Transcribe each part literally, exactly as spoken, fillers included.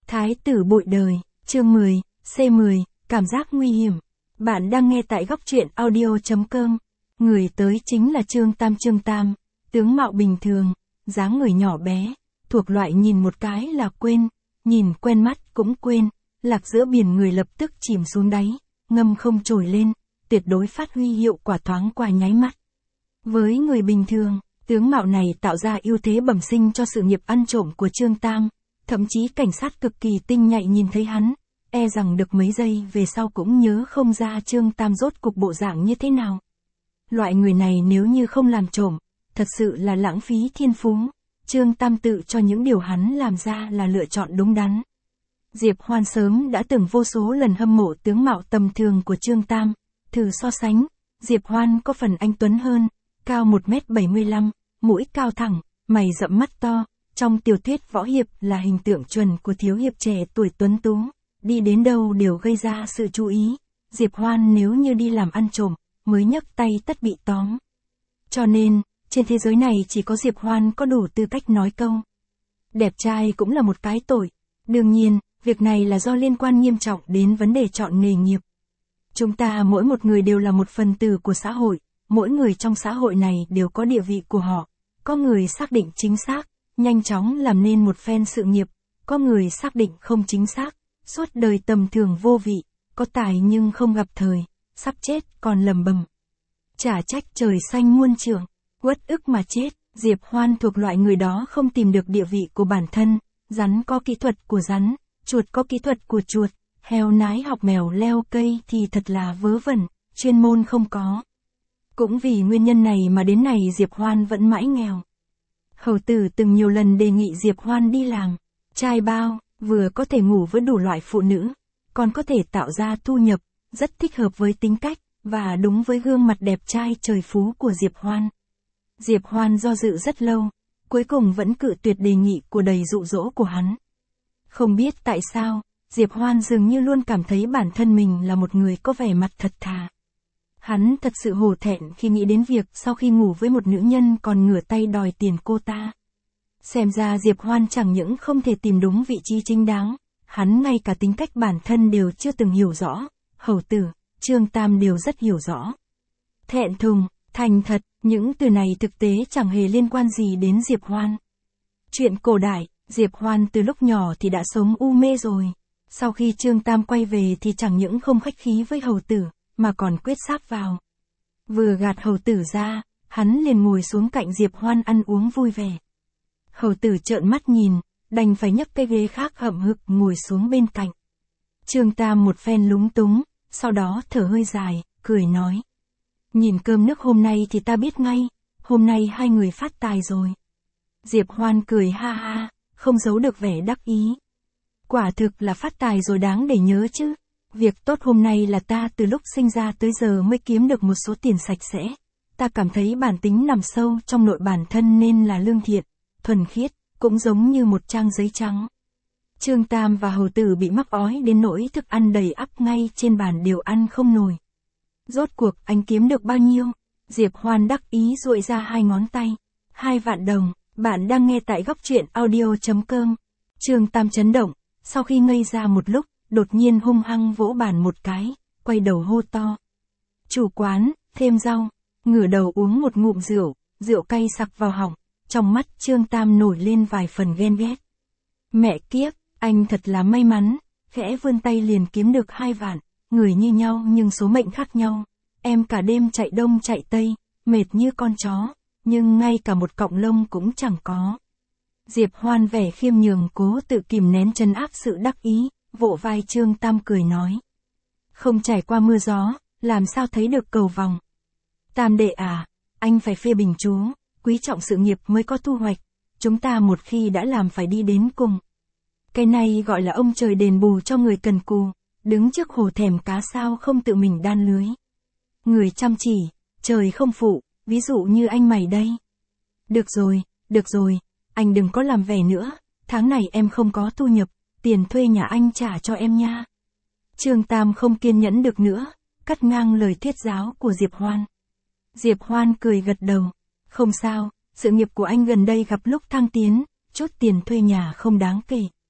Thái tử bội đời, chương mười, C mười, cảm giác nguy hiểm. Bạn đang nghe tại góc truyện audio.com. Người tới chính là Trương Tam. Trương Tam, tướng mạo bình thường, dáng người nhỏ bé, thuộc loại nhìn một cái là quên, nhìn quen mắt cũng quên, lạc giữa biển người lập tức chìm xuống đáy, ngâm không trồi lên, tuyệt đối phát huy hiệu quả thoáng qua nháy mắt. Với người bình thường, tướng mạo này tạo ra ưu thế bẩm sinh cho sự nghiệp ăn trộm của Trương Tam. Thậm chí cảnh sát cực kỳ tinh nhạy nhìn thấy hắn, e rằng được mấy giây về sau cũng nhớ không ra Trương Tam rốt cục bộ dạng như thế nào. Loại người này nếu như không làm trộm, thật sự là lãng phí thiên phú. Trương Tam tự cho những điều hắn làm ra là lựa chọn đúng đắn. Diệp Hoan sớm đã từng vô số lần hâm mộ tướng mạo tầm thường của Trương Tam. Thử so sánh, Diệp Hoan có phần anh tuấn hơn, cao một mét bảy mươi lăm, mũi cao thẳng, mày rậm mắt to. Trong tiểu thuyết võ hiệp là hình tượng chuẩn của thiếu hiệp trẻ tuổi tuấn tú, đi đến đâu đều gây ra sự chú ý. Diệp Hoan nếu như đi làm ăn trộm, mới nhấc tay tất bị tóm. Cho nên, trên thế giới này chỉ có Diệp Hoan có đủ tư cách nói câu. Đẹp trai cũng là một cái tội. Đương nhiên, việc này là do liên quan nghiêm trọng đến vấn đề chọn nghề nghiệp. Chúng ta mỗi một người đều là một phần tử của xã hội, mỗi người trong xã hội này đều có địa vị của họ. Có người xác định chính xác, nhanh chóng làm nên một phen sự nghiệp, có người xác định không chính xác, suốt đời tầm thường vô vị, có tài nhưng không gặp thời, sắp chết còn lầm bầm. Chả trách trời xanh muôn trượng, uất ức mà chết. Diệp Hoan thuộc loại người đó không tìm được địa vị của bản thân, rắn có kỹ thuật của rắn, chuột có kỹ thuật của chuột, heo nái học mèo leo cây thì thật là vớ vẩn, chuyên môn không có. Cũng vì nguyên nhân này mà đến này Diệp Hoan vẫn mãi nghèo. Hầu tử từng nhiều lần đề nghị Diệp Hoan đi làm trai bao, vừa có thể ngủ với đủ loại phụ nữ, còn có thể tạo ra thu nhập, rất thích hợp với tính cách, và đúng với gương mặt đẹp trai trời phú của Diệp Hoan. Diệp Hoan do dự rất lâu, cuối cùng vẫn cự tuyệt đề nghị của đầy dụ dỗ của hắn. Không biết tại sao, Diệp Hoan dường như luôn cảm thấy bản thân mình là một người có vẻ mặt thật thà. Hắn thật sự hổ thẹn khi nghĩ đến việc sau khi ngủ với một nữ nhân còn ngửa tay đòi tiền cô ta. Xem ra Diệp Hoan chẳng những không thể tìm đúng vị trí chính đáng, hắn ngay cả tính cách bản thân đều chưa từng hiểu rõ. Hầu tử, Trương Tam đều rất hiểu rõ. Thẹn thùng, thành thật, những từ này thực tế chẳng hề liên quan gì đến Diệp Hoan. Chuyện cổ đại, Diệp Hoan từ lúc nhỏ thì đã sống u mê rồi. Sau khi Trương Tam quay về thì chẳng những không khách khí với hầu tử, mà còn quyết sáp vào. Vừa gạt hầu tử ra, hắn liền ngồi xuống cạnh Diệp Hoan ăn uống vui vẻ. Hầu tử trợn mắt nhìn, đành phải nhấc cái ghế khác hậm hực ngồi xuống bên cạnh. Trương Tam một phen lúng túng, sau đó thở hơi dài, cười nói. Nhìn cơm nước hôm nay thì ta biết ngay, hôm nay hai người phát tài rồi. Diệp Hoan cười ha ha, không giấu được vẻ đắc ý. Quả thực là phát tài rồi đáng để nhớ chứ. Việc tốt hôm nay là ta từ lúc sinh ra tới giờ mới kiếm được một số tiền sạch sẽ. Ta cảm thấy bản tính nằm sâu trong nội bản thân nên là lương thiện, thuần khiết, cũng giống như một trang giấy trắng. Trương Tam và hầu tử bị mắc ói đến nỗi thức ăn đầy ắp ngay trên bàn đều ăn không nổi. Rốt cuộc anh kiếm được bao nhiêu? Diệp Hoan đắc ý duỗi ra hai ngón tay. Hai vạn đồng, bạn đang nghe tại góc truyện audio.com. Trương Tam chấn động, sau khi ngây ra một lúc, đột nhiên hung hăng vỗ bàn một cái, quay đầu hô to. Chủ quán, thêm rau, ngửa đầu uống một ngụm rượu, rượu cay sặc vào họng, trong mắt Trương Tam nổi lên vài phần ghen ghét. Mẹ kiếp, anh thật là may mắn, khẽ vươn tay liền kiếm được hai vạn, người như nhau nhưng số mệnh khác nhau. Em cả đêm chạy đông chạy tây, mệt như con chó, nhưng ngay cả một cọng lông cũng chẳng có. Diệp Hoan vẻ khiêm nhường cố tự kìm nén trấn áp sự đắc ý, vỗ vai Trương Tam cười nói. Không trải qua mưa gió, làm sao thấy được cầu vòng. Tam đệ à, anh phải phê bình chú, quý trọng sự nghiệp mới có thu hoạch, chúng ta một khi đã làm phải đi đến cùng. Cái này gọi là ông trời đền bù cho người cần cù, đứng trước hồ thèm cá sao không tự mình đan lưới. Người chăm chỉ, trời không phụ, ví dụ như anh mày đây. Được rồi, được rồi, anh đừng có làm vẻ nữa, tháng này em không có thu nhập, tiền thuê nhà anh trả cho em nha. Trương Tam không kiên nhẫn được nữa, cắt ngang lời thuyết giáo của Diệp Hoan. Diệp Hoan cười gật đầu, không sao, sự nghiệp của anh gần đây gặp lúc thăng tiến, chút tiền thuê nhà không đáng kể.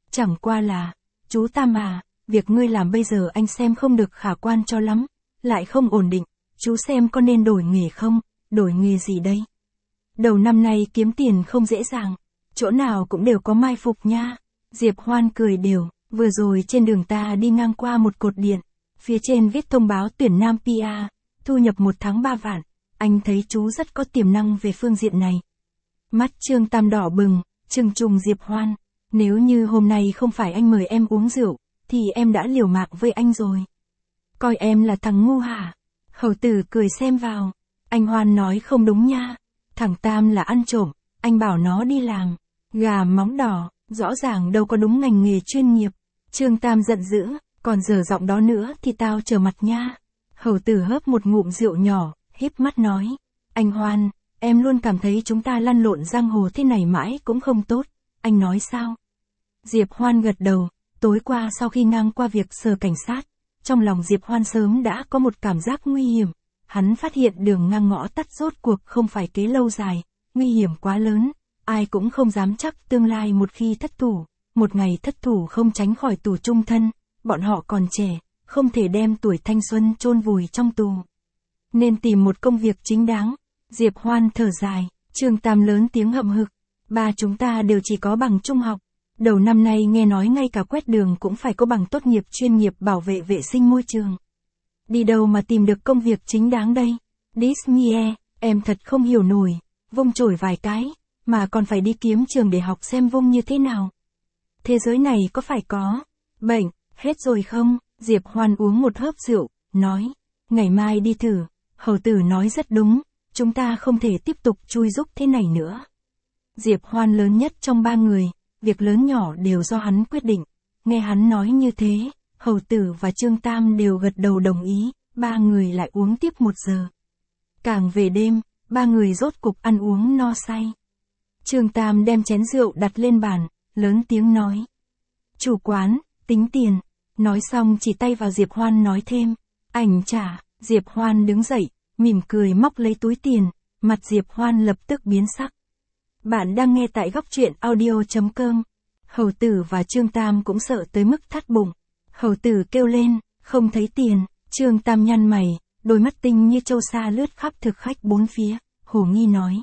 Chẳng qua là, chú Tam à, việc ngươi làm bây giờ anh xem không được khả quan cho lắm, lại không ổn định, chú xem có nên đổi nghề không, đổi nghề gì đây? Đầu năm nay kiếm tiền không dễ dàng, chỗ nào cũng đều có mai phục nha. Diệp Hoan cười đều, vừa rồi trên đường ta đi ngang qua một cột điện, phía trên viết thông báo tuyển nam pê e, thu nhập một tháng ba vạn, anh thấy chú rất có tiềm năng về phương diện này. Mắt Trương Tam đỏ bừng, trừng trùng Diệp Hoan, nếu như hôm nay không phải anh mời em uống rượu, thì em đã liều mạng với anh rồi. Coi em là thằng ngu hả? Hầu tử cười xem vào, anh Hoan nói không đúng nha, thằng Tam là ăn trộm, anh bảo nó đi làm, gà móng đỏ, rõ ràng đâu có đúng ngành nghề chuyên nghiệp. Trương Tam giận dữ, còn dở giọng đó nữa thì tao trở mặt nha. Hầu tử hớp một ngụm rượu nhỏ, híp mắt nói, anh Hoan, em luôn cảm thấy chúng ta lăn lộn giang hồ thế này mãi cũng không tốt, anh nói sao? Diệp Hoan gật đầu, tối qua sau khi ngang qua việc sở cảnh sát, trong lòng Diệp Hoan sớm đã có một cảm giác nguy hiểm, hắn phát hiện đường ngang ngõ tắt rốt cuộc không phải kế lâu dài, nguy hiểm quá lớn, ai cũng không dám chắc tương lai một khi thất thủ, một ngày thất thủ không tránh khỏi tù chung thân, bọn họ còn trẻ, không thể đem tuổi thanh xuân chôn vùi trong tù. Nên tìm một công việc chính đáng. Diệp Hoan thở dài, Trương Tam lớn tiếng hậm hực, ba chúng ta đều chỉ có bằng trung học, đầu năm nay nghe nói ngay cả quét đường cũng phải có bằng tốt nghiệp chuyên nghiệp bảo vệ vệ sinh môi trường. Đi đâu mà tìm được công việc chính đáng đây? Disney, em thật không hiểu nổi, vung chổi vài cái, mà còn phải đi kiếm trường để học xem vung như thế nào. Thế giới này có phải có bệnh hết rồi không? Diệp Hoan uống một hớp rượu, nói, ngày mai đi thử. Hầu tử nói rất đúng, chúng ta không thể tiếp tục chui rúc thế này nữa. Diệp Hoan lớn nhất trong ba người, việc lớn nhỏ đều do hắn quyết định. Nghe hắn nói như thế, Hầu tử và Trương Tam đều gật đầu đồng ý, ba người lại uống tiếp một giờ. Càng về đêm, ba người rốt cục ăn uống no say. Trương Tam đem chén rượu đặt lên bàn, lớn tiếng nói. Chủ quán, tính tiền. Nói xong chỉ tay vào Diệp Hoan nói thêm, ảnh trả. Diệp Hoan đứng dậy, mỉm cười móc lấy túi tiền, mặt Diệp Hoan lập tức biến sắc. Bạn đang nghe tại góc truyện audio chấm com. Hầu tử và Trương Tam cũng sợ tới mức thắt bụng. Hầu tử kêu lên, không thấy tiền. Trương Tam nhăn mày, đôi mắt tinh như châu sa lướt khắp thực khách bốn phía, hồ nghi nói.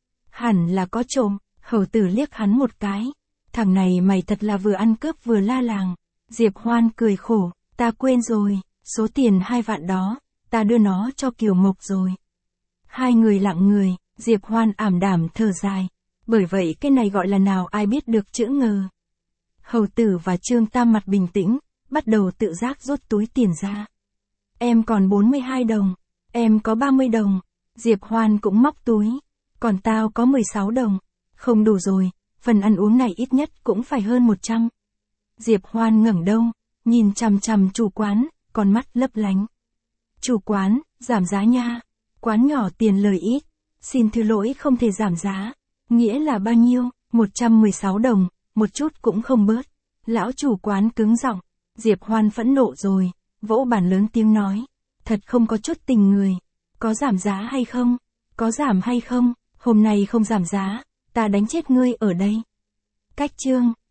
Hẳn là có trộm. Hầu tử liếc hắn một cái. Thằng này mày thật là vừa ăn cướp vừa la làng. Diệp Hoan cười khổ, ta quên rồi, số tiền hai vạn đó, ta đưa nó cho Kiều Mộc rồi. Hai người lặng người, Diệp Hoan ảm đạm thở dài. Bởi vậy cái này gọi là nào ai biết được chữ ngờ. Hầu tử và Trương Tam mặt bình tĩnh, bắt đầu tự giác rút túi tiền ra. Em còn bốn mươi hai đồng, em có ba mươi đồng. Diệp Hoan cũng móc túi, còn tao có mười sáu đồng. Không đủ rồi, phần ăn uống này ít nhất cũng phải hơn một trăm. Diệp Hoan ngẩng đầu, nhìn chằm chằm chủ quán, con mắt lấp lánh. Chủ quán, giảm giá nha. Quán nhỏ tiền lời ít. Xin thứ lỗi không thể giảm giá. Nghĩa là bao nhiêu? một trăm mười sáu đồng, một chút cũng không bớt. Lão chủ quán cứng giọng. Diệp Hoan phẫn nộ rồi, vỗ bàn lớn tiếng nói. Thật không có chút tình người. Có giảm giá hay không? Có giảm hay không? Hôm nay không giảm giá, ta đánh chết ngươi ở đây. Cách chương.